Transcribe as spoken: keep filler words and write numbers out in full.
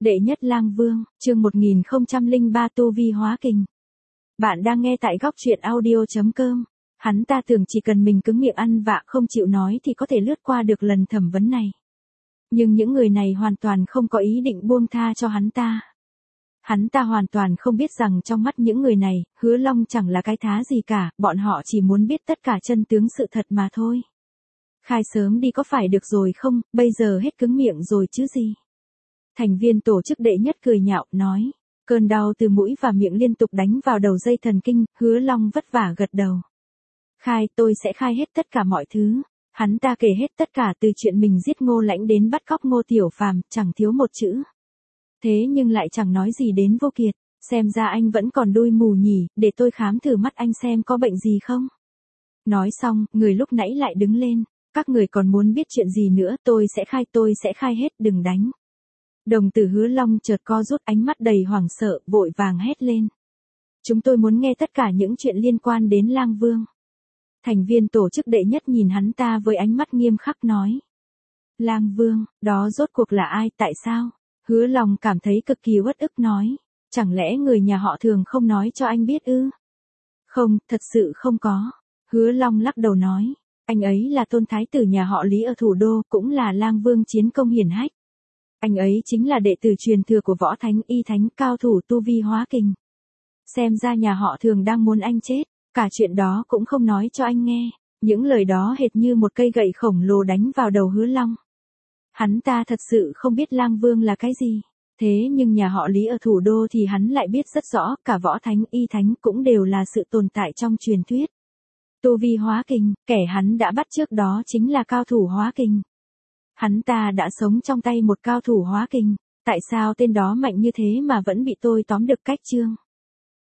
Đệ nhất lang vương, chương một nghìn không trăm lẻ ba tu vi hóa kình. Bạn đang nghe tại góc truyện audio.com. Hắn ta tưởng chỉ cần mình cứng miệng ăn vạ không chịu nói thì có thể lướt qua được lần thẩm vấn này. Nhưng những người này hoàn toàn không có ý định buông tha cho hắn ta. Hắn ta hoàn toàn không biết rằng trong mắt những người này, Hứa Long chẳng là cái thá gì cả, bọn họ chỉ muốn biết tất cả chân tướng sự thật mà thôi. Khai sớm đi có phải được rồi không, bây giờ hết cứng miệng rồi chứ gì. Thành viên tổ chức đệ nhất cười nhạo, nói. Cơn đau từ mũi và miệng liên tục đánh vào đầu dây thần kinh, Hứa Long vất vả gật đầu. Khai, tôi sẽ khai hết tất cả mọi thứ. Hắn ta kể hết tất cả từ chuyện mình giết Ngô Lãnh đến bắt cóc Ngô Tiểu Phàm, chẳng thiếu một chữ. Thế nhưng lại chẳng nói gì đến Vô Kiệt, xem ra anh vẫn còn đôi mù nhỉ, để tôi khám thử mắt anh xem có bệnh gì không. Nói xong, người lúc nãy lại đứng lên, các người còn muốn biết chuyện gì nữa, tôi sẽ khai tôi sẽ khai hết, đừng đánh. Đồng tử Hứa Long chợt co rút, ánh mắt đầy hoảng sợ, vội vàng hét lên. Chúng tôi muốn nghe tất cả những chuyện liên quan đến Lang Vương. Thành viên tổ chức đệ nhất nhìn hắn ta với ánh mắt nghiêm khắc nói. Lang Vương, đó rốt cuộc là ai, tại sao? Hứa Long cảm thấy cực kỳ uất ức nói. Chẳng lẽ người nhà họ Thường không nói cho anh biết ư? Không, thật sự không có. Hứa Long lắc đầu nói. Anh ấy là tôn thái tử nhà họ Lý ở thủ đô, cũng là Lang Vương chiến công hiển hách. Anh ấy chính là đệ tử truyền thừa của Võ Thánh Y Thánh, cao thủ tu vi hóa kình. Xem ra nhà họ Thường đang muốn anh chết, cả chuyện đó cũng không nói cho anh nghe. Những lời đó hệt như một cây gậy khổng lồ đánh vào đầu Hứa Long. Hắn ta thật sự không biết Lang Vương là cái gì. Thế nhưng nhà họ Lý ở thủ đô thì hắn lại biết rất rõ, cả Võ Thánh Y Thánh cũng đều là sự tồn tại trong truyền thuyết. Tu vi hóa kình, kẻ hắn đã bắt trước đó chính là cao thủ hóa kình. Hắn ta đã sống trong tay một cao thủ hóa kình, tại sao tên đó mạnh như thế mà vẫn bị tôi tóm được cách chương?